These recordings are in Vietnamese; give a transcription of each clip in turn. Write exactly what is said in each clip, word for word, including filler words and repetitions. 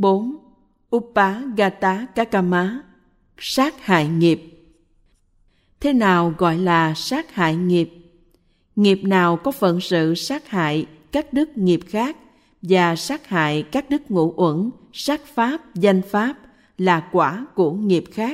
bốn. Upagata Kakama, sát hại nghiệp. Thế nào gọi là sát hại nghiệp? Nghiệp nào có phận sự sát hại các đức nghiệp khác và sát hại các đức ngũ uẩn, sắc pháp, danh pháp là quả của nghiệp khác.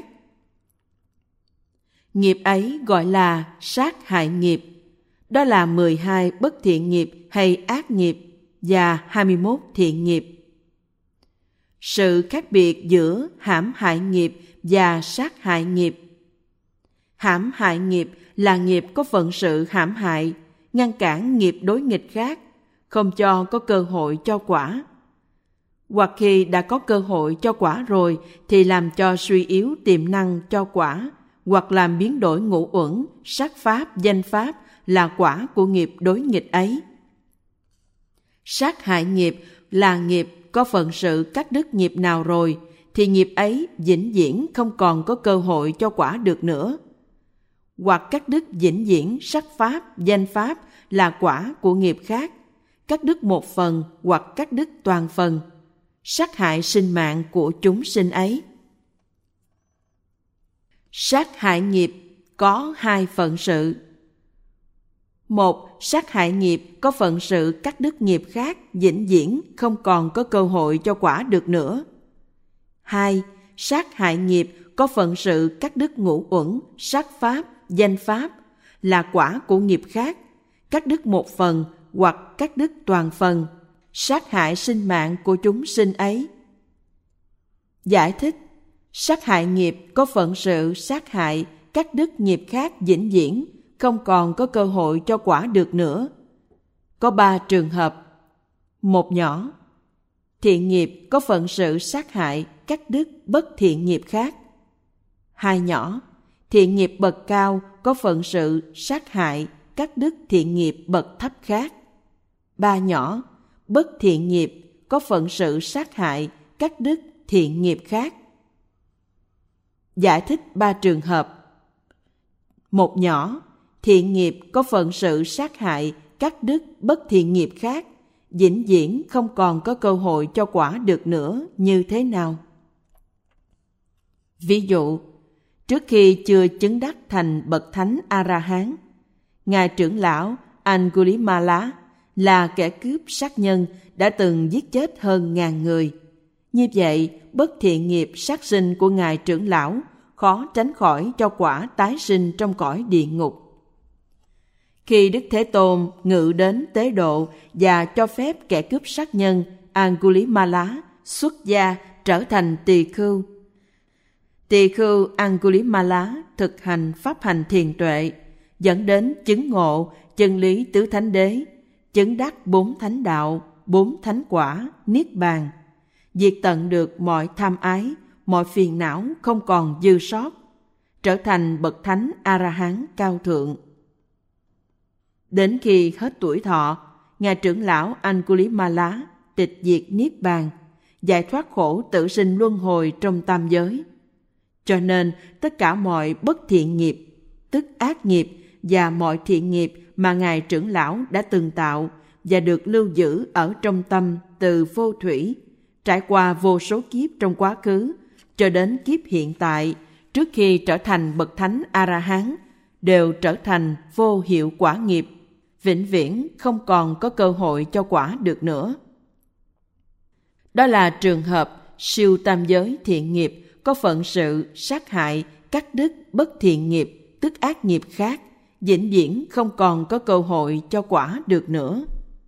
Nghiệp ấy gọi là sát hại nghiệp. Đó là mười hai bất thiện nghiệp hay ác nghiệp và hai mươi mốt thiện nghiệp. Sự khác biệt giữa hãm hại nghiệp và sát hại nghiệp. Hãm hại nghiệp là nghiệp có phận sự hãm hại, ngăn cản nghiệp đối nghịch khác, không cho có cơ hội cho quả. Hoặc khi đã có cơ hội cho quả rồi thì làm cho suy yếu tiềm năng cho quả, hoặc làm biến đổi ngũ uẩn, sắc pháp, danh pháp là quả của nghiệp đối nghịch ấy. Sát hại nghiệp là nghiệp có phận sự cắt đứt nghiệp nào rồi thì nghiệp ấy vĩnh viễn không còn có cơ hội cho quả được nữa. Hoặc cắt đứt vĩnh viễn sắc pháp, danh pháp là quả của nghiệp khác, cắt đứt một phần hoặc cắt đứt toàn phần, sát hại sinh mạng của chúng sinh ấy. Sát hại nghiệp có hai phận sự. Một, sát hại nghiệp có phận sự cắt đứt nghiệp khác vĩnh viễn không còn có cơ hội cho quả được nữa. Hai, sát hại nghiệp có phận sự cắt đứt ngũ uẩn, sắc pháp, danh pháp là quả của nghiệp khác, cắt đứt một phần hoặc cắt đứt toàn phần, sát hại sinh mạng của chúng sinh ấy. Giải thích: sát hại nghiệp có phận sự sát hại cắt đứt nghiệp khác vĩnh viễn không còn có cơ hội cho quả được nữa. Có ba trường hợp. Một nhỏ, thiện nghiệp có phận sự sát hại cắt đứt bất thiện nghiệp khác. Hai nhỏ, thiện nghiệp bậc cao có phận sự sát hại cắt đứt thiện nghiệp bậc thấp khác. Ba nhỏ, bất thiện nghiệp có phận sự sát hại cắt đứt thiện nghiệp khác. Giải thích ba trường hợp. Một nhỏ, thiện nghiệp có phận sự sát hại cắt đứt bất thiện nghiệp khác, vĩnh viễn không còn có cơ hội cho quả được nữa như thế nào? Ví dụ, trước khi chưa chứng đắc thành bậc thánh A-la-hán, ngài trưởng lão Angulimala là kẻ cướp sát nhân đã từng giết chết hơn ngàn người. Như vậy, bất thiện nghiệp sát sinh của ngài trưởng lão khó tránh khỏi cho quả tái sinh trong cõi địa ngục. Khi Đức Thế Tôn ngự đến tế độ và cho phép kẻ cướp sát nhân Angulimala xuất gia trở thành tỳ khưu, tỳ khưu Angulimala thực hành pháp hành thiền tuệ, dẫn đến chứng ngộ chân lý tứ thánh đế, chứng đắc bốn thánh đạo, bốn thánh quả, niết bàn, diệt tận được mọi tham ái, mọi phiền não không còn dư sót, trở thành bậc thánh A-la-hán cao thượng. Đến khi hết tuổi thọ, ngài trưởng lão Angulimala tịch diệt niết bàn, giải thoát khổ tử sinh luân hồi trong tam giới. Cho nên tất cả mọi bất thiện nghiệp, tức ác nghiệp, và mọi thiện nghiệp mà ngài trưởng lão đã từng tạo và được lưu giữ ở trong tâm từ vô thủy, trải qua vô số kiếp trong quá khứ cho đến kiếp hiện tại, trước khi trở thành bậc thánh A-la-hán, đều trở thành vô hiệu quả nghiệp, vĩnh viễn không còn có cơ hội cho quả được nữa. Đó là trường hợp siêu tam giới thiện nghiệp có phận sự sát hại cắt đứt bất thiện nghiệp, tức ác nghiệp khác, vĩnh viễn không còn có cơ hội cho quả được nữa.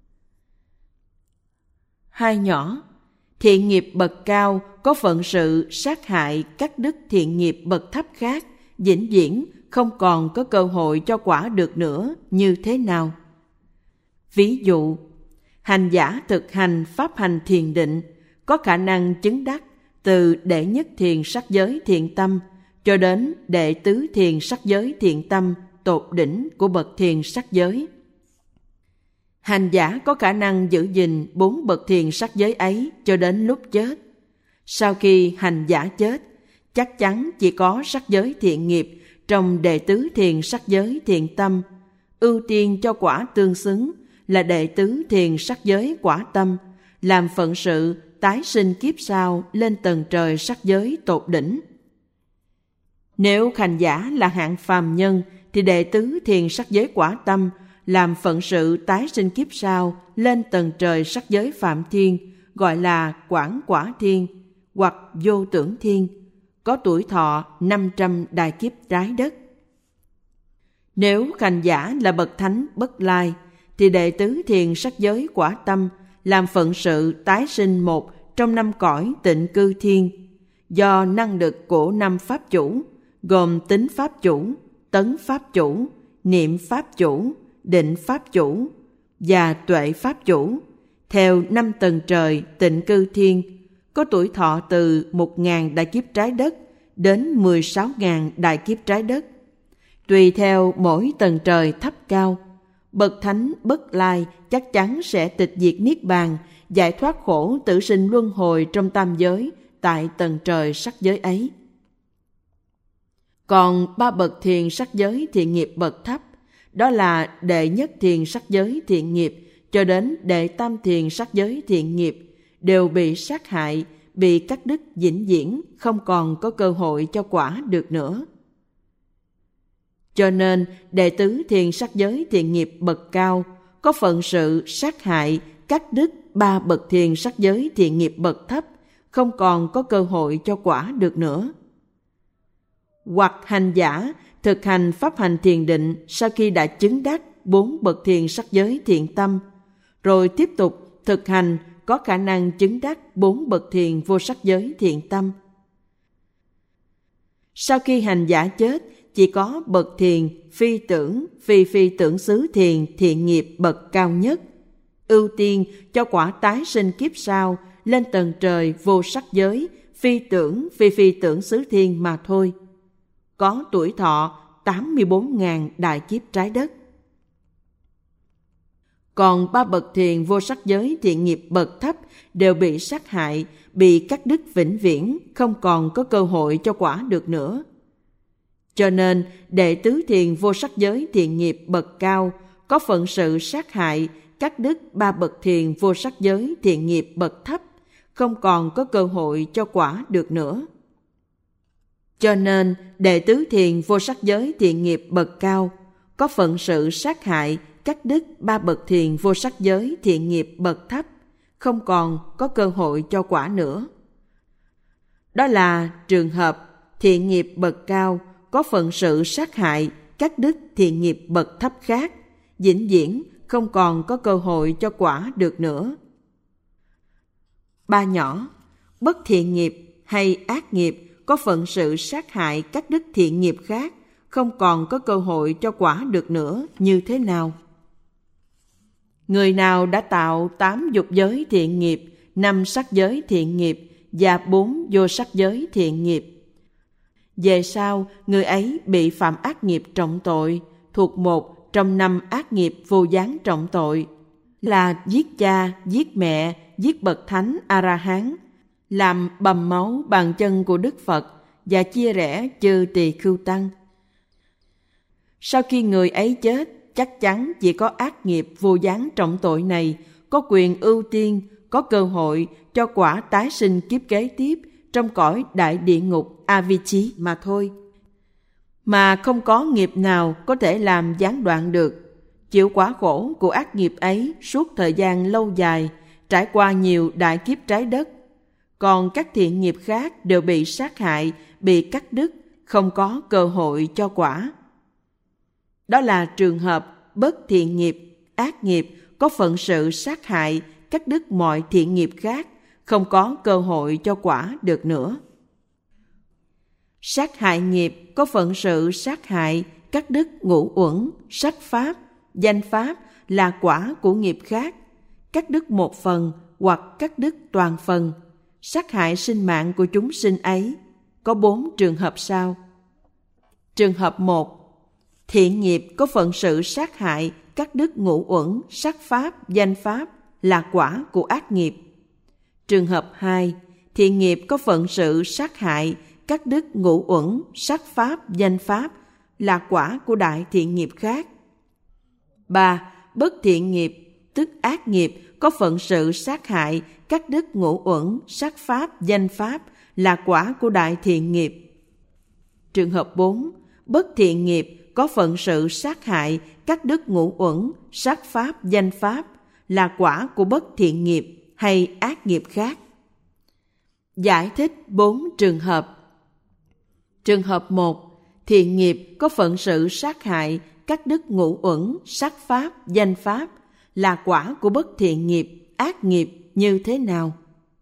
Hai nhỏ, thiện nghiệp bậc cao có phận sự sát hại cắt đứt thiện nghiệp bậc thấp khác, vĩnh viễn không còn có cơ hội cho quả được nữa như thế nào? Ví dụ, hành giả thực hành pháp hành thiền định có khả năng chứng đắc từ đệ nhất thiền sắc giới thiện tâm cho đến đệ tứ thiền sắc giới thiện tâm tột đỉnh của bậc thiền sắc giới. Hành giả có khả năng giữ gìn bốn bậc thiền sắc giới ấy cho đến lúc chết. Sau khi hành giả chết, chắc chắn chỉ có sắc giới thiện nghiệp trong đệ tứ thiền sắc giới thiện tâm, ưu tiên cho quả tương xứng là đệ tứ thiền sắc giới quả tâm, làm phận sự tái sinh kiếp sau lên tầng trời sắc giới tột đỉnh. Nếu hành giả là hạng phàm nhân thì đệ tứ thiền sắc giới quả tâm làm phận sự tái sinh kiếp sau lên tầng trời sắc giới phạm thiên, gọi là quảng quả thiên hoặc vô tưởng thiên, có tuổi thọ năm trăm đại kiếp trái đất. Nếu hành giả là bậc thánh bất lai thì đệ tứ thiền sắc giới quả tâm làm phận sự tái sinh một trong năm cõi tịnh cư thiên, do năng lực của năm pháp chủ gồm tính pháp chủ, tấn pháp chủ, niệm pháp chủ, định pháp chủ và tuệ pháp chủ, theo năm tầng trời tịnh cư thiên, có tuổi thọ từ một ngàn đại kiếp trái đất đến mười sáu ngàn đại kiếp trái đất. Tùy theo mỗi tầng trời thấp cao, bậc thánh bất lai chắc chắn sẽ tịch diệt niết bàn, giải thoát khổ tử sinh luân hồi trong tam giới tại tầng trời sắc giới ấy. Còn ba bậc thiền sắc giới thiện nghiệp bậc thấp, đó là đệ nhất thiền sắc giới thiện nghiệp cho đến đệ tam thiền sắc giới thiện nghiệp, đều bị sát hại, bị cắt đứt vĩnh viễn, không còn có cơ hội cho quả được nữa. Cho nên đệ tứ thiền sắc giới thiện nghiệp bậc cao có phận sự sát hại, cắt đứt ba bậc thiền sắc giới thiện nghiệp bậc thấp, không còn có cơ hội cho quả được nữa. Hoặc hành giả thực hành pháp hành thiền định sau khi đã chứng đắc bốn bậc thiền sắc giới thiện tâm, rồi tiếp tục thực hành có khả năng chứng đắc bốn bậc thiền vô sắc giới thiện tâm. Sau khi hành giả chết, chỉ có bậc thiền phi tưởng, phi phi tưởng xứ thiền thiện nghiệp bậc cao nhất, ưu tiên cho quả tái sinh kiếp sau lên tầng trời vô sắc giới phi tưởng, phi phi tưởng xứ thiên mà thôi, có tuổi thọ tám mươi bốn ngàn đại kiếp trái đất. Còn ba bậc thiền vô sắc giới thiện nghiệp bậc thấp đều bị sát hại, bị cắt đứt vĩnh viễn, không còn có cơ hội cho quả được nữa. Cho nên đệ tứ thiền vô sắc giới thiện nghiệp bậc cao có phận sự sát hại, cắt đứt ba bậc thiền vô sắc giới thiện nghiệp bậc thấp, không còn có cơ hội cho quả được nữa. Cho nên đệ tứ thiền vô sắc giới thiện nghiệp bậc cao có phận sự sát hại, cắt đứt ba bậc thiền vô sắc giới thiện nghiệp bậc thấp, không còn có cơ hội cho quả nữa. Đó là trường hợp thiện nghiệp bậc cao có phận sự sát hại, cắt đứt thiện nghiệp bậc thấp khác, vĩnh viễn không còn có cơ hội cho quả được nữa. Ba nhỏ, bất thiện nghiệp hay ác nghiệp có phận sự sát hại, cắt đứt thiện nghiệp khác, không còn có cơ hội cho quả được nữa như thế nào? Người nào đã tạo tám dục giới thiện nghiệp, năm sắc giới thiện nghiệp và bốn vô sắc giới thiện nghiệp, về sau người ấy bị phạm ác nghiệp trọng tội, thuộc một trong năm ác nghiệp vô gián trọng tội, là giết cha, giết mẹ, giết bậc thánh A-ra-hán, làm bầm máu bàn chân của Đức Phật và chia rẽ chư tỳ khưu tăng. Sau khi người ấy chết, chắc chắn chỉ có ác nghiệp vô gián trọng tội này có quyền ưu tiên, có cơ hội cho quả tái sinh kiếp kế tiếp trong cõi đại địa ngục A-vi-chí mà thôi. Mà không có nghiệp nào có thể làm gián đoạn được, chịu quả khổ của ác nghiệp ấy suốt thời gian lâu dài, trải qua nhiều đại kiếp trái đất. Còn các thiện nghiệp khác đều bị sát hại, bị cắt đứt, không có cơ hội cho quả. Đó là trường hợp bất thiện nghiệp, ác nghiệp có phận sự sát hại, cắt đứt mọi thiện nghiệp khác, không có cơ hội cho quả được nữa. Sát hại nghiệp có phận sự sát hại, cắt đứt ngũ uẩn, sắc pháp, danh pháp là quả của nghiệp khác, cắt đứt một phần hoặc cắt đứt toàn phần, sát hại sinh mạng của chúng sinh ấy. Có bốn trường hợp sau. Trường hợp một, thiện nghiệp có phận sự sát hại, cắt đứt ngũ uẩn, sắc pháp, danh pháp là quả của ác nghiệp. Trường hợp hai, thiện nghiệp có phận sự sát hại, cắt đứt ngũ uẩn, sắc pháp, danh pháp là quả của đại thiện nghiệp khác. Ba, bất thiện nghiệp tức ác nghiệp có phận sự sát hại, cắt đứt ngũ uẩn, sát pháp, danh pháp là quả của đại thiện nghiệp. Trường hợp bốn, bất thiện nghiệp có phận sự sát hại, cắt đứt ngũ uẩn, sát pháp, danh pháp là quả của bất thiện nghiệp hay ác nghiệp khác. Giải thích bốn trường hợp. Trường hợp một, thiện nghiệp có phận sự sát hại, cắt đứt ngũ uẩn, sát pháp, danh pháp là quả của bất thiện nghiệp, ác nghiệp như thế nào?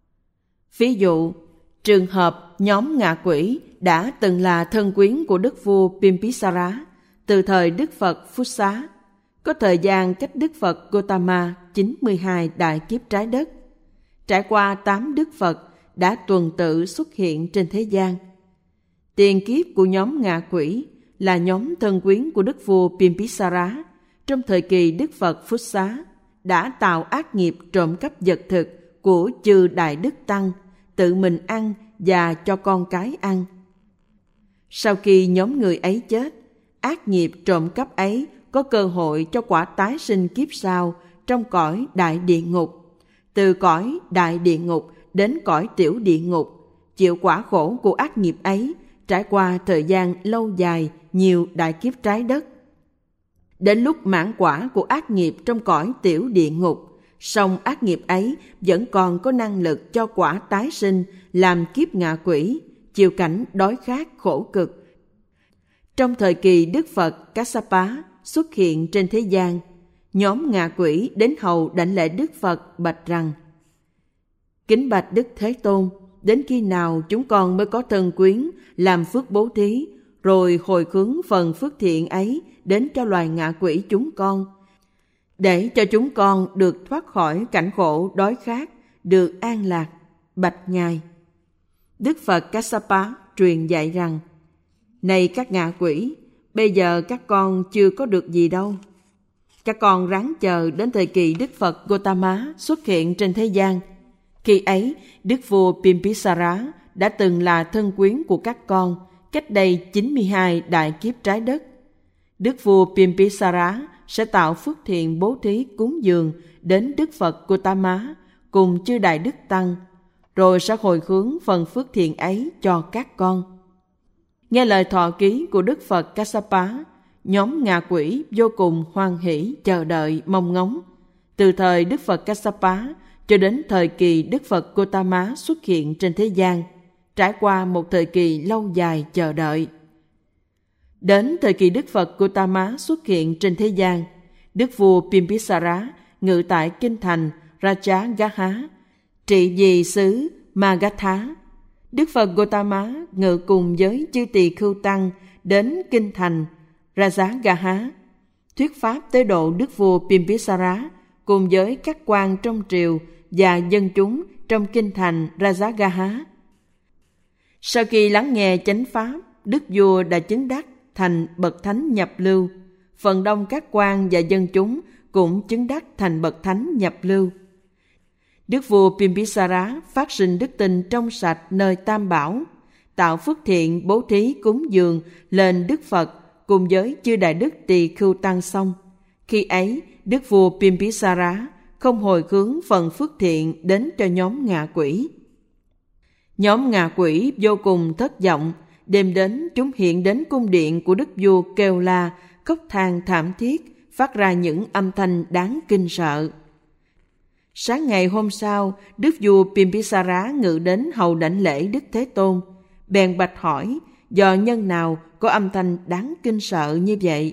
Ví dụ, trường hợp nhóm ngạ quỷ đã từng là thân quyến của Đức vua Bimbisara từ thời Đức Phật Phúc Xá, có thời gian cách Đức Phật Gotama chín mươi hai đại kiếp trái đất. Trải qua tám Đức Phật đã tuần tự xuất hiện trên thế gian. Tiền kiếp của nhóm ngạ quỷ là nhóm thân quyến của Đức vua Bimbisara trong thời kỳ Đức Phật Phúc Xá đã tạo ác nghiệp trộm cắp vật thực của chư Đại Đức Tăng, tự mình ăn và cho con cái ăn. Sau khi nhóm người ấy chết, ác nghiệp trộm cắp ấy có cơ hội cho quả tái sinh kiếp sau trong cõi đại địa ngục. Từ cõi đại địa ngục đến cõi tiểu địa ngục, chịu quả khổ của ác nghiệp ấy trải qua thời gian lâu dài, nhiều đại kiếp trái đất. Đến lúc mãn quả của ác nghiệp trong cõi tiểu địa ngục, song ác nghiệp ấy vẫn còn có năng lực cho quả tái sinh làm kiếp ngạ quỷ, chịu cảnh đói khát khổ cực. Trong thời kỳ Đức Phật Kassapa xuất hiện trên thế gian, nhóm ngạ quỷ đến hầu đảnh lễ Đức Phật bạch rằng: Kính bạch Đức Thế Tôn, đến khi nào chúng con mới có thân quyến làm phước bố thí, rồi hồi hướng phần phước thiện ấy đến cho loài ngạ quỷ chúng con, để cho chúng con được thoát khỏi cảnh khổ đói khát, được an lạc, bạch Ngài. Đức Phật Kassapa truyền dạy rằng: Này các ngạ quỷ, bây giờ các con chưa có được gì đâu. Các con ráng chờ đến thời kỳ Đức Phật Gotama xuất hiện trên thế gian. Khi ấy, Đức vua Bimbisara đã từng là thân quyến của các con, cách đây chín mươi hai đại kiếp trái đất. Đức vua Bimbisara sẽ tạo phước thiện bố thí cúng dường đến Đức Phật Gotama cùng chư Đại Đức Tăng, rồi sẽ hồi hướng phần phước thiện ấy cho các con. Nghe lời thọ ký của Đức Phật Kassapa, nhóm ngạ quỷ vô cùng hoan hỷ chờ đợi mong ngóng. Từ thời Đức Phật Kassapa cho đến thời kỳ Đức Phật Gotama xuất hiện trên thế gian, trải qua một thời kỳ lâu dài chờ đợi. Đến thời kỳ Đức Phật Gotama xuất hiện trên thế gian, Đức vua Bimbisara ngự tại kinh thành Rajagaha, trị vì xứ Magadha. Đức Phật Gotama ngự cùng với chư tỳ khưu tăng đến kinh thành Rajagaha, thuyết pháp tế độ Đức vua Bimbisara cùng với các quan trong triều và dân chúng trong kinh thành Rajagaha. Sau khi lắng nghe chánh pháp, Đức vua đã chứng đắc thành bậc thánh nhập lưu. Phần đông các quan và dân chúng cũng chứng đắc thành bậc thánh nhập lưu. Đức vua Bimbisara phát sinh đức tin trong sạch nơi Tam Bảo, tạo phước thiện bố thí cúng dường lên Đức Phật cùng với chư Đại Đức Tỳ Khưu Tăng xong. Khi ấy, Đức vua Bimbisara không hồi hướng phần phước thiện đến cho nhóm ngạ quỷ. Nhóm ngạ quỷ vô cùng thất vọng. Đêm đến, chúng hiện đến cung điện của đức vua kêu la, khóc than thảm thiết, phát ra những âm thanh đáng kinh sợ. Sáng ngày hôm sau, đức vua Bimbisara ngự đến hầu đảnh lễ Đức Thế Tôn, bèn bạch hỏi do nhân nào có âm thanh đáng kinh sợ như vậy.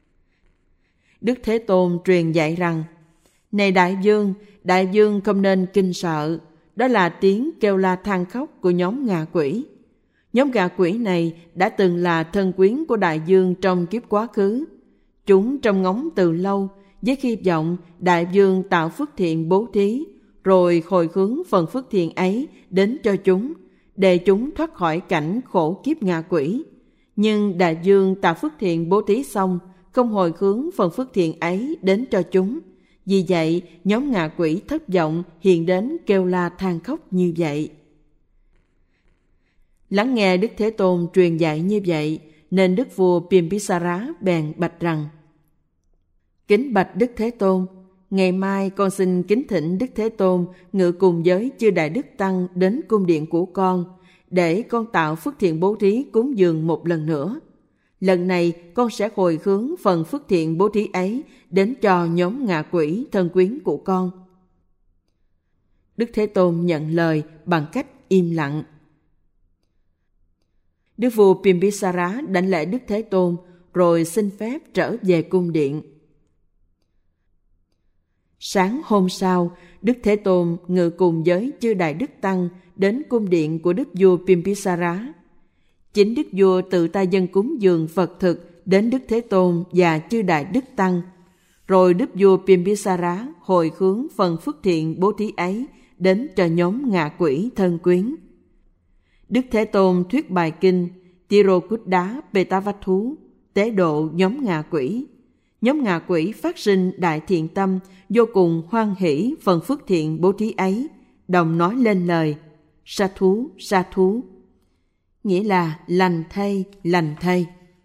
Đức Thế Tôn truyền dạy rằng: Này đại vương, đại vương không nên kinh sợ, đó là tiếng kêu la than khóc của nhóm ngạ quỷ. Nhóm ngạ quỷ này đã từng là thân quyến của đại vương trong kiếp quá khứ. Chúng trông ngóng từ lâu, với hy vọng đại vương tạo phước thiện bố thí, rồi hồi hướng phần phước thiện ấy đến cho chúng, để chúng thoát khỏi cảnh khổ kiếp ngạ quỷ. Nhưng đại vương tạo phước thiện bố thí xong, không hồi hướng phần phước thiện ấy đến cho chúng. Vì vậy, nhóm ngạ quỷ thất vọng hiện đến kêu la than khóc như vậy. Lắng nghe Đức Thế Tôn truyền dạy như vậy, nên đức vua Bimbisara bèn bạch rằng: Kính bạch Đức Thế Tôn, ngày mai con xin kính thỉnh Đức Thế Tôn ngự cùng với chư Đại Đức Tăng đến cung điện của con, để con tạo phước thiện bố thí cúng dường một lần nữa. Lần này con sẽ hồi hướng phần phước thiện bố thí ấy đến cho nhóm ngạ quỷ thân quyến của con. Đức Thế Tôn nhận lời bằng cách im lặng. Đức vua Bimbisara đảnh lễ Đức Thế Tôn rồi xin phép trở về cung điện. Sáng hôm sau, Đức Thế Tôn ngự cùng với chư Đại Đức Tăng đến cung điện của Đức vua Bimbisara. Chính Đức vua tự tay dâng cúng dường Phật thực đến Đức Thế Tôn và chư Đại Đức Tăng. Rồi Đức vua Bimbisara hồi hướng phần phước thiện bố thí ấy đến cho nhóm ngạ quỷ thân quyến. Đức Thế Tôn thuyết bài kinh Tirokuddha Petavatthu tế độ nhóm ngạ quỷ. Nhóm ngạ quỷ phát sinh đại thiện tâm, vô cùng hoan hỷ phần phước thiện bố thí ấy, đồng nói lên lời sa thú, sa thú, nghĩa là lành thay, lành thay.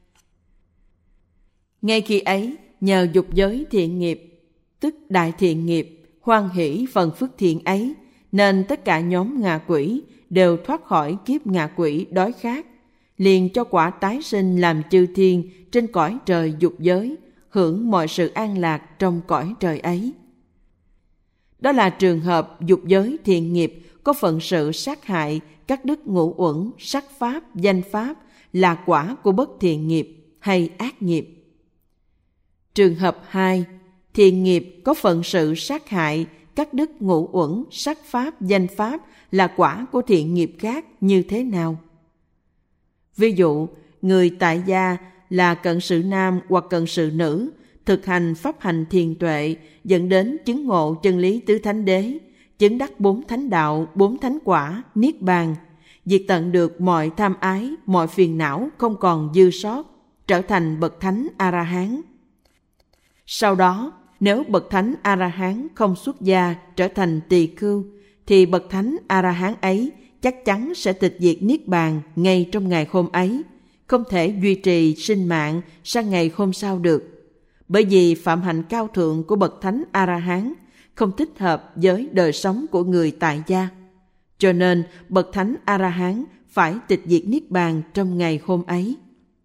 Ngay khi ấy, nhờ dục giới thiện nghiệp, tức đại thiện nghiệp, hoan hỷ phần phước thiện ấy, nên tất cả nhóm ngạ quỷ đều thoát khỏi kiếp ngạ quỷ đói khát, liền cho quả tái sinh làm chư thiên trên cõi trời dục giới, hưởng mọi sự an lạc trong cõi trời ấy. Đó là trường hợp dục giới thiện nghiệp có phận sự sát hại các đức ngũ uẩn, sắc pháp, danh pháp là quả của bất thiện nghiệp hay ác nghiệp. Trường hợp hai, thiện nghiệp có phận sự sát hại các đức ngũ uẩn, sắc pháp, danh pháp là quả của thiện nghiệp khác như thế nào? Ví dụ, người tại gia là cận sự nam hoặc cận sự nữ, thực hành pháp hành thiền tuệ, dẫn đến chứng ngộ chân lý tứ thánh đế, chứng đắc bốn thánh đạo, bốn thánh quả, niết bàn, diệt tận được mọi tham ái, mọi phiền não không còn dư sót, trở thành bậc thánh A-la-hán. Sau đó, nếu bậc thánh A-la-hán không xuất gia trở thành tỳ khưu, thì bậc thánh A-la-hán ấy chắc chắn sẽ tịch diệt niết bàn ngay trong ngày hôm ấy, không thể duy trì sinh mạng sang ngày hôm sau được. Bởi vì phạm hạnh cao thượng của bậc thánh A-la-hán không thích hợp với đời sống của người tại gia. Cho nên bậc thánh A-la-hán phải tịch diệt niết bàn trong ngày hôm ấy.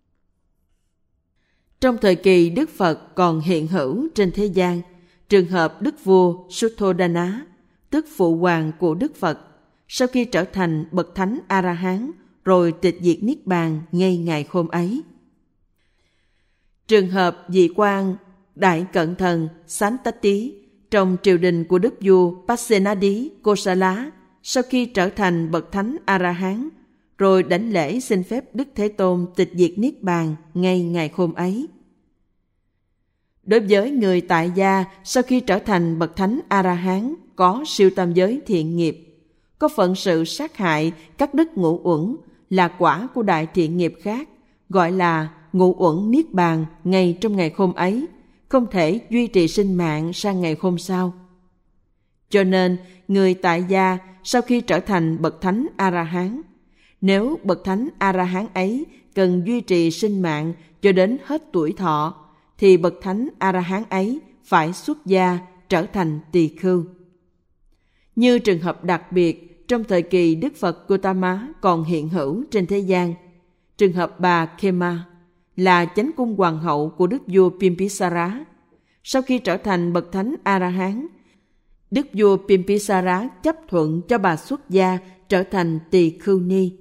Trong thời kỳ Đức Phật còn hiện hữu trên thế gian, trường hợp Đức vua Sutthodana, tức phụ hoàng của Đức Phật, sau khi trở thành bậc thánh A-la-hán rồi tịch diệt niết bàn ngay ngày hôm ấy. Trường hợp Dị Quan Đại Cận Thần Santati trong triều đình của Đức vua Pasenadi Kosala, sau khi trở thành bậc thánh A-la-hán rồi đảnh lễ xin phép Đức Thế Tôn tịch diệt niết bàn ngay ngày hôm ấy. Đối với người tại gia sau khi trở thành bậc thánh A-la-hán có siêu tam giới thiện nghiệp, có phận sự sát hại các đức ngũ uẩn là quả của đại thiện nghiệp khác, gọi là ngũ uẩn niết bàn ngay trong ngày hôm ấy, không thể duy trì sinh mạng sang ngày hôm sau. Cho nên, người tại gia sau khi trở thành bậc thánh A-la-hán, nếu bậc thánh A-la-hán ấy cần duy trì sinh mạng cho đến hết tuổi thọ, thì bậc thánh A-la-hán ấy phải xuất gia trở thành tỳ khưu. Như trường hợp đặc biệt trong thời kỳ Đức Phật Gautama còn hiện hữu trên thế gian, trường hợp bà Khema là chánh cung hoàng hậu của Đức vua Bimbisara. Sau khi trở thành bậc thánh A-la-hán, Đức vua Bimbisara chấp thuận cho bà xuất gia trở thành tỳ khưu ni.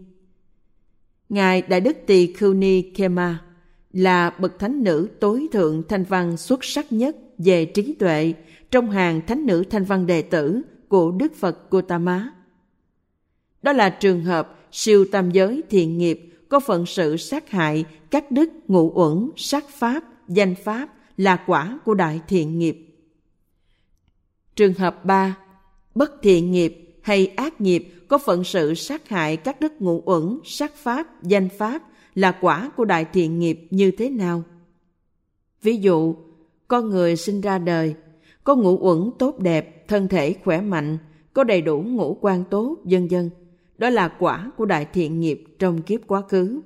Ngài Đại Đức Tỳ Khưu Ni Khema là bậc thánh nữ tối thượng thanh văn xuất sắc nhất về trí tuệ trong hàng thánh nữ thanh văn đệ tử của Đức Phật Gautama. Đó là trường hợp siêu tam giới thiện nghiệp có phận sự sát hại các đức ngũ uẩn, sắc pháp, danh pháp là quả của đại thiện nghiệp. Trường hợp ba, bất thiện nghiệp hay ác nghiệp có phận sự sát hại các đức ngũ uẩn, sắc pháp, danh pháp là quả của đại thiện nghiệp như thế nào? Ví dụ, con người sinh ra đời, có ngũ uẩn tốt đẹp, thân thể khỏe mạnh, có đầy đủ ngũ quan tốt, vân vân. Đó là quả của đại thiện nghiệp trong kiếp quá khứ.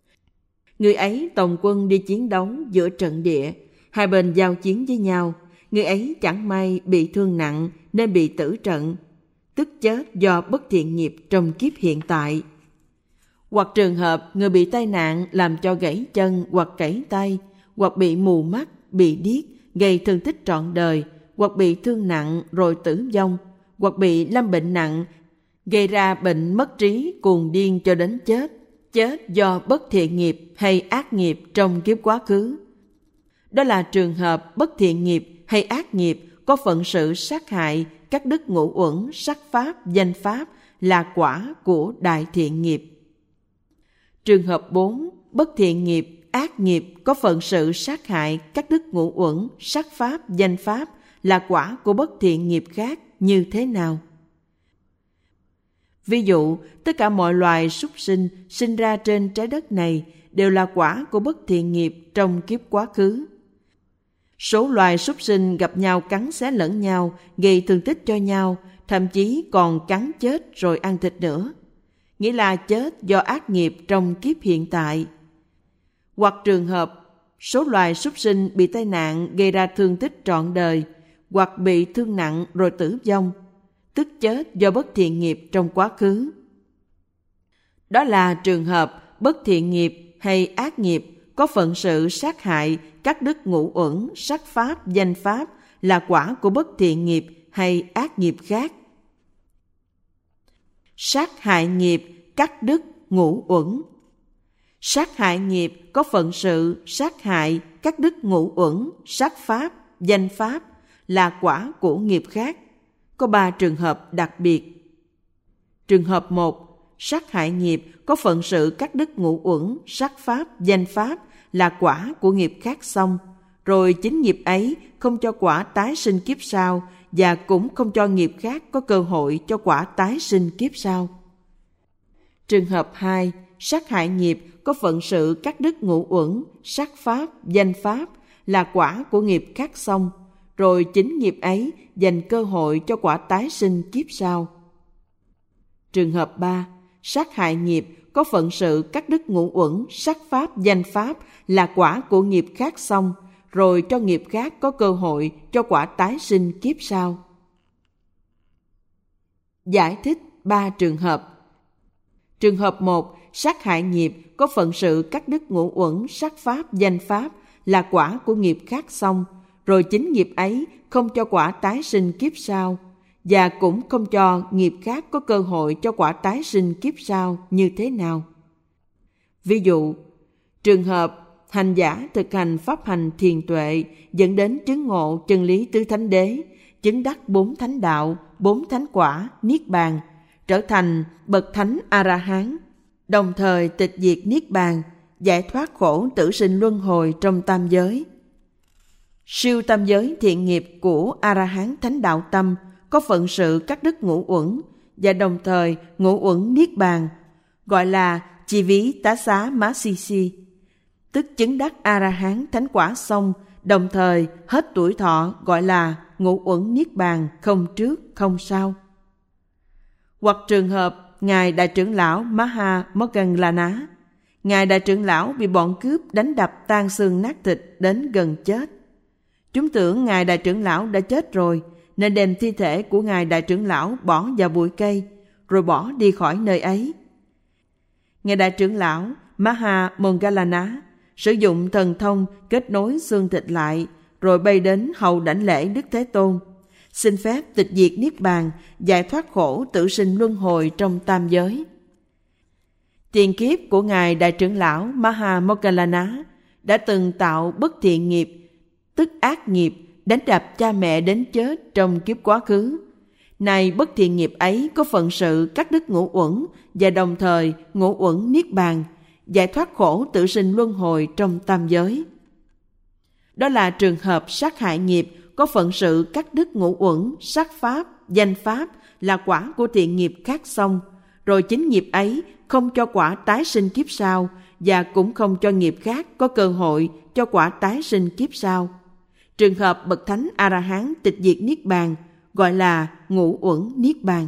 Người ấy tòng quân đi chiến đấu giữa trận địa, hai bên giao chiến với nhau, người ấy chẳng may bị thương nặng nên bị tử trận, tức chết do bất thiện nghiệp trong kiếp hiện tại. Hoặc trường hợp người bị tai nạn làm cho gãy chân hoặc gãy tay, hoặc bị mù mắt, bị điếc, gây thương tích trọn đời, hoặc bị thương nặng rồi tử vong, hoặc bị lâm bệnh nặng, gây ra bệnh mất trí cuồng điên cho đến chết, chết do bất thiện nghiệp hay ác nghiệp trong kiếp quá khứ. Đó là trường hợp bất thiện nghiệp hay ác nghiệp có phận sự sát hại các đức ngũ uẩn, sắc pháp, danh pháp là quả của đại thiện nghiệp. Trường hợp bốn, bất thiện nghiệp, ác nghiệp có phận sự sát hại các đức ngũ uẩn, sắc pháp, danh pháp là quả của bất thiện nghiệp khác như thế nào? Ví dụ, tất cả mọi loài súc sinh sinh ra trên trái đất này đều là quả của bất thiện nghiệp trong kiếp quá khứ. Số loài súc sinh gặp nhau cắn xé lẫn nhau, gây thương tích cho nhau, thậm chí còn cắn chết rồi ăn thịt nữa, nghĩa là chết do ác nghiệp trong kiếp hiện tại. Hoặc trường hợp số loài súc sinh bị tai nạn gây ra thương tích trọn đời, hoặc bị thương nặng rồi tử vong, tức chết do bất thiện nghiệp trong quá khứ. Đó là trường hợp bất thiện nghiệp hay ác nghiệp có phận sự sát hại các đức ngũ uẩn, sắc pháp, danh pháp là quả của bất thiện nghiệp hay ác nghiệp khác. Sát hại nghiệp các đức ngũ uẩn. Sát hại nghiệp có phận sự sát hại các đức ngũ uẩn, sắc pháp, danh pháp là quả của nghiệp khác. Có ba trường hợp đặc biệt. Trường hợp một, sát hại nghiệp có phận sự các đức ngũ uẩn, sắc pháp, danh pháp là quả của nghiệp khác xong, rồi chính nghiệp ấy không cho quả tái sinh kiếp sau và cũng không cho nghiệp khác có cơ hội cho quả tái sinh kiếp sau. Trường hợp hai, sát hại nghiệp có phận sự các đức ngũ uẩn, sắc pháp, danh pháp là quả của nghiệp khác xong, rồi chính nghiệp ấy dành cơ hội cho quả tái sinh kiếp sau. Trường hợp ba, sát hại nghiệp có phận sự các đức ngũ uẩn, sắc pháp, danh pháp là quả của nghiệp khác xong, rồi cho nghiệp khác có cơ hội cho quả tái sinh kiếp sau. Giải thích ba trường hợp. Trường hợp một, sát hại nghiệp có phận sự các đức ngũ uẩn, sắc pháp, danh pháp là quả của nghiệp khác xong, rồi chính nghiệp ấy không cho quả tái sinh kiếp sau và cũng không cho nghiệp khác có cơ hội cho quả tái sinh kiếp sau như thế nào? Ví dụ, trường hợp hành giả thực hành pháp hành thiền tuệ dẫn đến chứng ngộ chân lý tứ thánh đế, chứng đắc bốn thánh đạo, bốn thánh quả, niết bàn, trở thành bậc thánh A-la-hán, đồng thời tịch diệt niết bàn, giải thoát khổ tử sinh luân hồi trong tam giới. Siêu tam giới thiện nghiệp của A-la-hán thánh đạo tâm có phận sự các đức ngũ uẩn và đồng thời ngũ uẩn niết bàn, gọi là chi ví tá xá má si si, tức chứng đắc A-la-hán thánh quả xong, đồng thời hết tuổi thọ, gọi là ngũ uẩn niết bàn, không trước không sau. Hoặc trường hợp ngài đại trưởng lão Maha Moggallana, ngài đại trưởng lão bị bọn cướp đánh đập tan xương nát thịt đến gần chết. Chúng tưởng ngài đại trưởng lão đã chết rồi, nên đem thi thể của ngài đại trưởng lão bỏ vào bụi cây, rồi bỏ đi khỏi nơi ấy. Ngài đại trưởng lão Maha Moggallana sử dụng thần thông kết nối xương thịt lại, rồi bay đến hầu đảnh lễ Đức Thế Tôn, xin phép tịch diệt niết bàn, giải thoát khổ tử sinh luân hồi trong tam giới. Tiền kiếp của ngài đại trưởng lão Maha Moggallana đã từng tạo bất thiện nghiệp, tức ác nghiệp, đánh đập cha mẹ đến chết trong kiếp quá khứ. Này bất thiện nghiệp ấy có phận sự các đức ngũ uẩn và đồng thời ngũ uẩn niết bàn, giải thoát khổ tử sinh luân hồi trong tam giới. Đó là trường hợp sát hại nghiệp có phận sự các đức ngũ uẩn, sắc pháp, danh pháp là quả của thiện nghiệp khác xong, rồi chính nghiệp ấy không cho quả tái sinh kiếp sau và cũng không cho nghiệp khác có cơ hội cho quả tái sinh kiếp sau. Trường hợp bậc thánh A-la-hán tịch diệt niết bàn, gọi là ngũ uẩn niết bàn.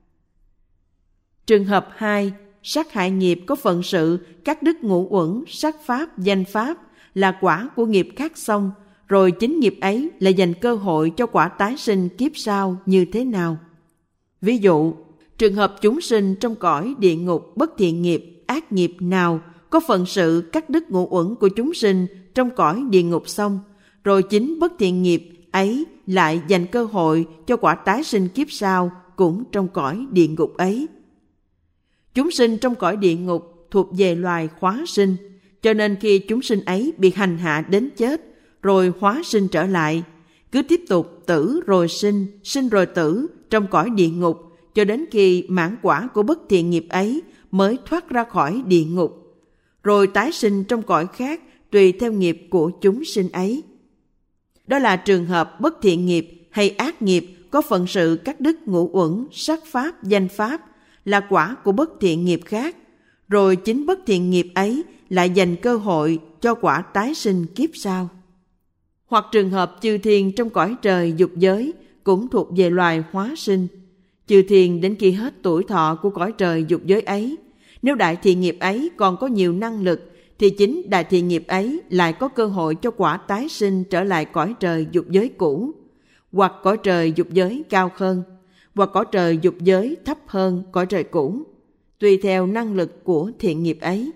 Trường hợp hai, sát hại nghiệp có phận sự các đức ngũ uẩn, sắc pháp, danh pháp là quả của nghiệp khác xong, rồi chính nghiệp ấy lại dành cơ hội cho quả tái sinh kiếp sau như thế nào. Ví dụ, trường hợp chúng sinh trong cõi địa ngục bất thiện nghiệp, ác nghiệp nào có phận sự cắt đứt ngũ uẩn của chúng sinh trong cõi địa ngục xong, rồi chính bất thiện nghiệp ấy lại dành cơ hội cho quả tái sinh kiếp sau cũng trong cõi địa ngục ấy. Chúng sinh trong cõi địa ngục thuộc về loài hóa sinh, cho nên khi chúng sinh ấy bị hành hạ đến chết, rồi hóa sinh trở lại, cứ tiếp tục tử rồi sinh, sinh rồi tử trong cõi địa ngục, cho đến khi mãn quả của bất thiện nghiệp ấy mới thoát ra khỏi địa ngục, rồi tái sinh trong cõi khác tùy theo nghiệp của chúng sinh ấy. Đó là trường hợp bất thiện nghiệp hay ác nghiệp có phận sự cắt đứt ngũ uẩn, sắc pháp, danh pháp, là quả của bất thiện nghiệp khác, rồi chính bất thiện nghiệp ấy lại dành cơ hội cho quả tái sinh kiếp sau. Hoặc trường hợp chư thiên trong cõi trời dục giới cũng thuộc về loài hóa sinh. Chư thiên đến khi hết tuổi thọ của cõi trời dục giới ấy, nếu đại thiện nghiệp ấy còn có nhiều năng lực, thì chính đại thiện nghiệp ấy lại có cơ hội cho quả tái sinh trở lại cõi trời dục giới cũ, hoặc cõi trời dục giới cao hơn, hoặc cõi trời dục giới thấp hơn cõi trời cũ, tùy theo năng lực của thiện nghiệp ấy.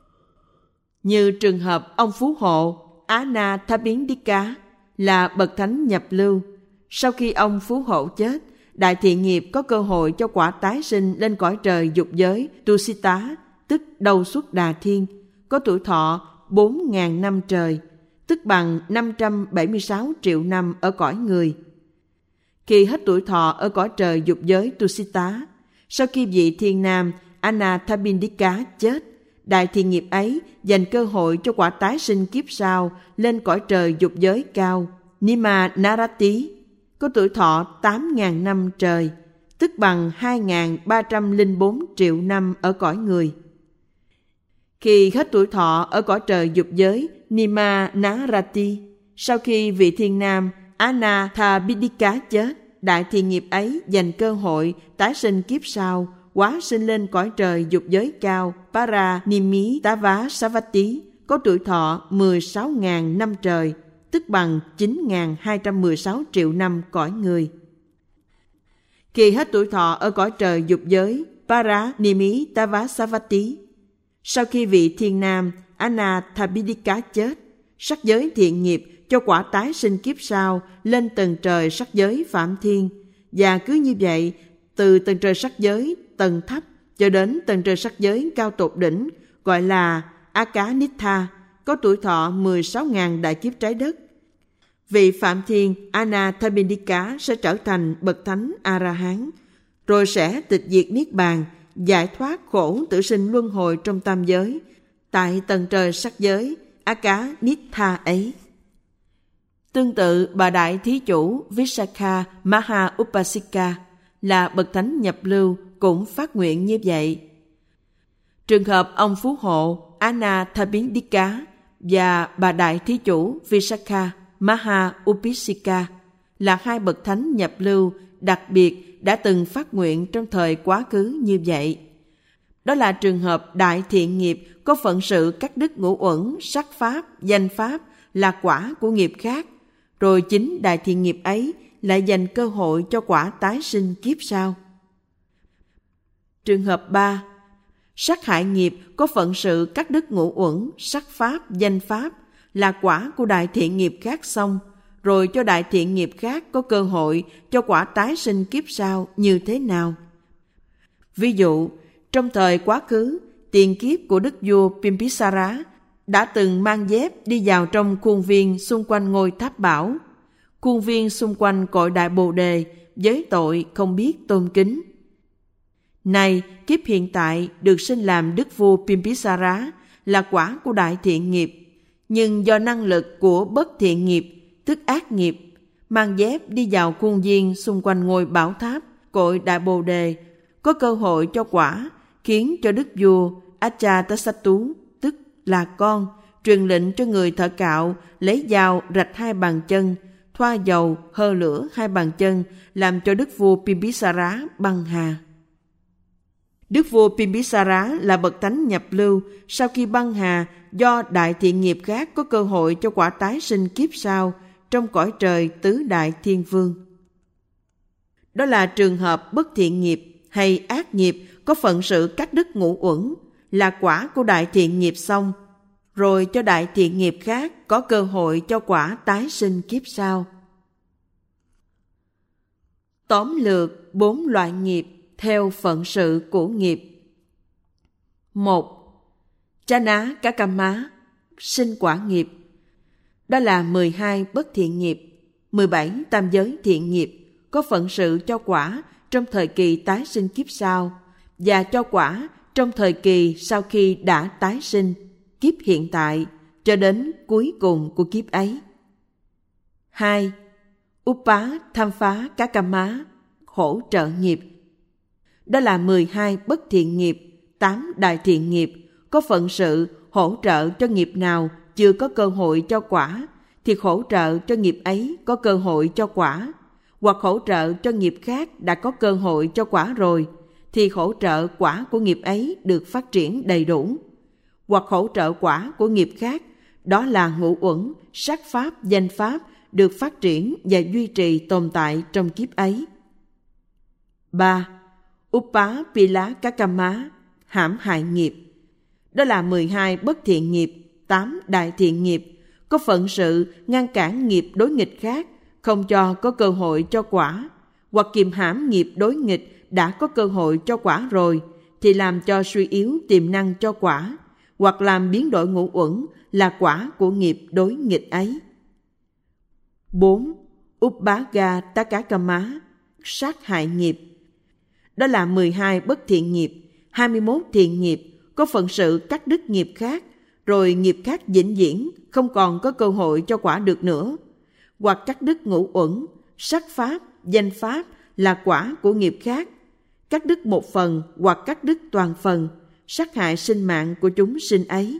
Như trường hợp ông Phú Hộ Anathapindika là bậc thánh nhập lưu. Sau khi ông Phú Hộ chết, đại thiện nghiệp có cơ hội cho quả tái sinh lên cõi trời dục giới Tusita, tức đầu xuất đà thiên, có tuổi thọ bốn nghìn năm trời, tức bằng năm trăm bảy mươi sáu triệu năm ở cõi người. Khi hết tuổi thọ ở cõi trời dục giới Tusita, sau khi vị thiên nam Anathapindika chết, đại thiện nghiệp ấy dành cơ hội cho quả tái sinh kiếp sau lên cõi trời dục giới cao Nima Narati, có tuổi thọ tám nghìn năm trời, tức bằng hai nghìn ba trăm lẻ bốn triệu năm ở cõi người. Khi hết tuổi thọ ở cõi trời dục giới Nima Narati, sau khi vị thiên nam Anathapindika chết, đại thiện nghiệp ấy dành cơ hội tái sinh kiếp sau, hóa sinh lên cõi trời dục giới cao Paranimittavasavati, có tuổi thọ mười sáu nghìn năm trời, tức bằng chín nghìn hai trăm mười sáu triệu năm cõi người. Khi hết tuổi thọ ở cõi trời dục giới Paranimittavasavati, sau khi vị thiên nam Anathapindika chết, sắc giới thiện nghiệp cho quả tái sinh kiếp sau lên tầng trời sắc giới Phạm Thiên, và cứ như vậy từ tầng trời sắc giới tầng thấp cho đến tầng trời sắc giới cao tột đỉnh, gọi là Akanitha, có tuổi thọ mười sáu nghìn đại kiếp trái đất. Vị Phạm Thiên Anathapindika sẽ trở thành bậc thánh A-la-hán, rồi sẽ tịch diệt niết bàn, giải thoát khổ tử sinh luân hồi trong tam giới tại tầng trời sắc giới Akanitha ấy. Tương tự, bà đại thí chủ Visakha Maha Upasika là bậc thánh nhập lưu cũng phát nguyện như vậy. Trường hợp ông Phú Hộ Anathapindika và bà đại thí chủ Visakha Maha Upasika là hai bậc thánh nhập lưu đặc biệt đã từng phát nguyện trong thời quá khứ như vậy. Đó là trường hợp đại thiện nghiệp có phận sự cắt đứt ngũ uẩn, sắc pháp, danh pháp là quả của nghiệp khác, rồi chính đại thiện nghiệp ấy lại dành cơ hội cho quả tái sinh kiếp sau. Trường hợp ba, sát hại nghiệp có phận sự cắt đứt ngũ uẩn, sắc pháp, danh pháp là quả của đại thiện nghiệp khác xong, rồi cho đại thiện nghiệp khác có cơ hội cho quả tái sinh kiếp sau như thế nào. Ví dụ, trong thời quá khứ, tiền kiếp của đức vua Bimbisara đã từng mang dép đi vào trong khuôn viên xung quanh ngôi tháp bảo, khuôn viên xung quanh cội đại bồ đề với tội không biết tôn kính. Này, kiếp hiện tại được sinh làm đức vua Bimbisara là quả của đại thiện nghiệp, nhưng do năng lực của bất thiện nghiệp, tức ác nghiệp, mang dép đi vào khuôn viên xung quanh ngôi bảo tháp cội đại bồ đề, có cơ hội cho quả, khiến cho đức vua Ajatasattu, tức là con, truyền lệnh cho người thợ cạo lấy dao rạch hai bàn chân, thoa dầu hơ lửa hai bàn chân, làm cho đức vua Bimbisara băng hà. Đức vua Bimbisara là bậc thánh nhập lưu, sau khi băng hà do đại thiện nghiệp khác có cơ hội cho quả tái sinh kiếp sau trong cõi trời tứ đại thiên vương. Đó là trường hợp bất thiện nghiệp hay ác nghiệp có phận sự cắt đứt ngũ uẩn, là quả của đại thiện nghiệp xong, rồi cho đại thiện nghiệp khác có cơ hội cho quả tái sinh kiếp sau. Tóm lược bốn loại nghiệp theo phận sự của nghiệp. Một. Chana Kakama, sinh quả nghiệp. Đó là mười hai bất thiện nghiệp, mười bảy tam giới thiện nghiệp, có phận sự cho quả trong thời kỳ tái sinh kiếp sau, và cho quả trong thời kỳ sau khi đã tái sinh, kiếp hiện tại, cho đến cuối cùng của kiếp ấy. Hai. Upá tham phá Kakama, hỗ trợ nghiệp. Đó là mười hai bất thiện nghiệp, tám đại thiện nghiệp, có phận sự hỗ trợ cho nghiệp nào chưa có cơ hội cho quả, thì hỗ trợ cho nghiệp ấy có cơ hội cho quả, hoặc hỗ trợ cho nghiệp khác đã có cơ hội cho quả rồi, thì hỗ trợ quả của nghiệp ấy được phát triển đầy đủ, hoặc hỗ trợ quả của nghiệp khác, đó là ngũ uẩn, sắc pháp, danh pháp, được phát triển và duy trì tồn tại trong kiếp ấy. Ba. Upá Pila Kakama, hãm hại nghiệp. Đó là mười hai bất thiện nghiệp, tám đại thiện nghiệp, có phận sự ngăn cản nghiệp đối nghịch khác, không cho có cơ hội cho quả, hoặc kiềm hãm nghiệp đối nghịch đã có cơ hội cho quả rồi, thì làm cho suy yếu tiềm năng cho quả, hoặc làm biến đổi ngũ uẩn, là quả của nghiệp đối nghịch ấy. Bốn. Upbaga Takakama, sát hại nghiệp. Đó là mười hai bất thiện nghiệp, hai mươi mốt thiện nghiệp, có phận sự cắt đứt nghiệp khác, rồi nghiệp khác vĩnh viễn không còn có cơ hội cho quả được nữa, hoặc cắt đứt ngũ uẩn, sắc pháp, danh pháp, là quả của nghiệp khác, cắt đứt một phần hoặc cắt đứt toàn phần, sát hại sinh mạng của chúng sinh ấy.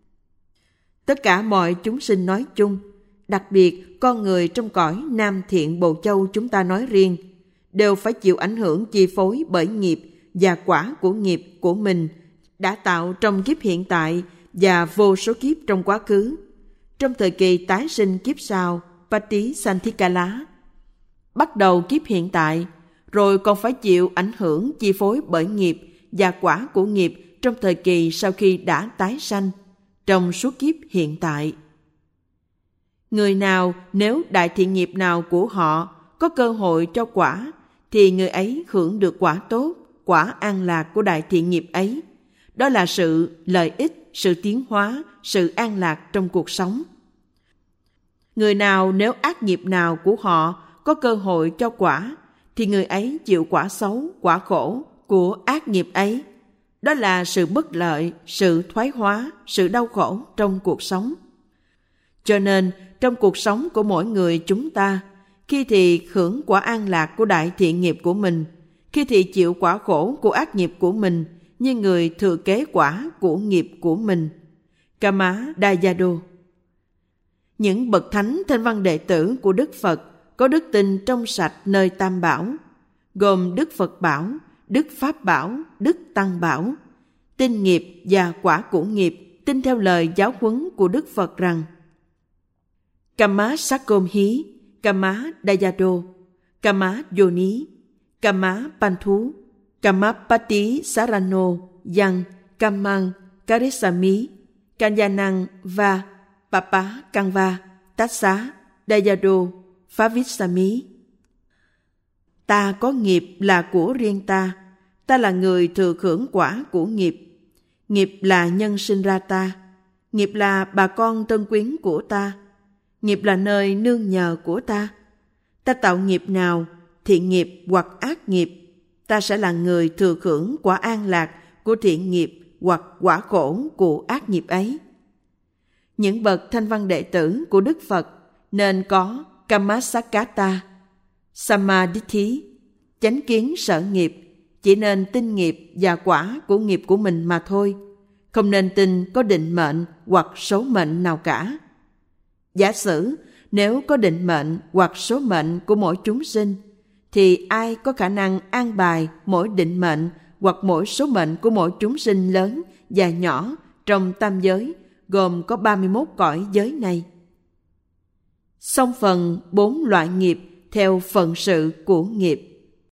Tất cả mọi chúng sinh nói chung, đặc biệt con người trong cõi Nam Thiện Bồ Châu chúng ta nói riêng, đều phải chịu ảnh hưởng chi phối bởi nghiệp và quả của nghiệp của mình đã tạo trong kiếp hiện tại và vô số kiếp trong quá khứ, trong thời kỳ tái sinh kiếp sau Patisanthikkala, bắt đầu kiếp hiện tại, rồi còn phải chịu ảnh hưởng chi phối bởi nghiệp và quả của nghiệp trong thời kỳ sau khi đã tái sanh, trong suốt kiếp hiện tại. Người nào nếu đại thiện nghiệp nào của họ có cơ hội cho quả, thì người ấy hưởng được quả tốt, quả an lạc của đại thiện nghiệp ấy. Đó là sự lợi ích, sự tiến hóa, sự an lạc trong cuộc sống. Người nào nếu ác nghiệp nào của họ có cơ hội cho quả, thì người ấy chịu quả xấu, quả khổ của ác nghiệp ấy. Đó là sự bất lợi, sự thoái hóa, sự đau khổ trong cuộc sống. Cho nên, trong cuộc sống của mỗi người chúng ta, khi thì hưởng quả an lạc của đại thiện nghiệp của mình, khi thì chịu quả khổ của ác nghiệp của mình, như người thừa kế quả của nghiệp của mình. Kama Dayado. Những bậc thánh thanh văn đệ tử của Đức Phật có đức tin trong sạch nơi Tam Bảo, gồm Đức Phật Bảo, Đức Pháp Bảo, Đức Tăng Bảo, tin nghiệp và quả của nghiệp, tin theo lời giáo huấn của Đức Phật rằng Kama Sakom Hí, Kama Dayado, Kama Yoni, Kama Panthu, Kama Pati Sarano, Yang, Kamang, Karesami, Kanyanang và Papa Kanva, Tassa, Dayado, Phavitsami. Ta có nghiệp là của riêng ta, ta là người thừa hưởng quả của nghiệp. Nghiệp là nhân sinh ra ta, nghiệp là bà con tân quyến của ta, nghiệp là nơi nương nhờ của ta. Ta tạo nghiệp nào, thiện nghiệp hoặc ác nghiệp, ta sẽ là người thừa hưởng quả an lạc của thiện nghiệp hoặc quả khổ của ác nghiệp ấy. Những bậc thanh văn đệ tử của Đức Phật nên có Kammasakata, Samadhi, chánh kiến sở nghiệp, chỉ nên tin nghiệp và quả của nghiệp của mình mà thôi, không nên tin có định mệnh hoặc số mệnh nào cả. Giả sử nếu có định mệnh hoặc số mệnh của mỗi chúng sinh, thì ai có khả năng an bài mỗi định mệnh hoặc mỗi số mệnh của mỗi chúng sinh lớn và nhỏ trong tam giới gồm có ba mươi mốt cõi giới này. Xong phần bốn loại nghiệp theo phận sự của nghiệp.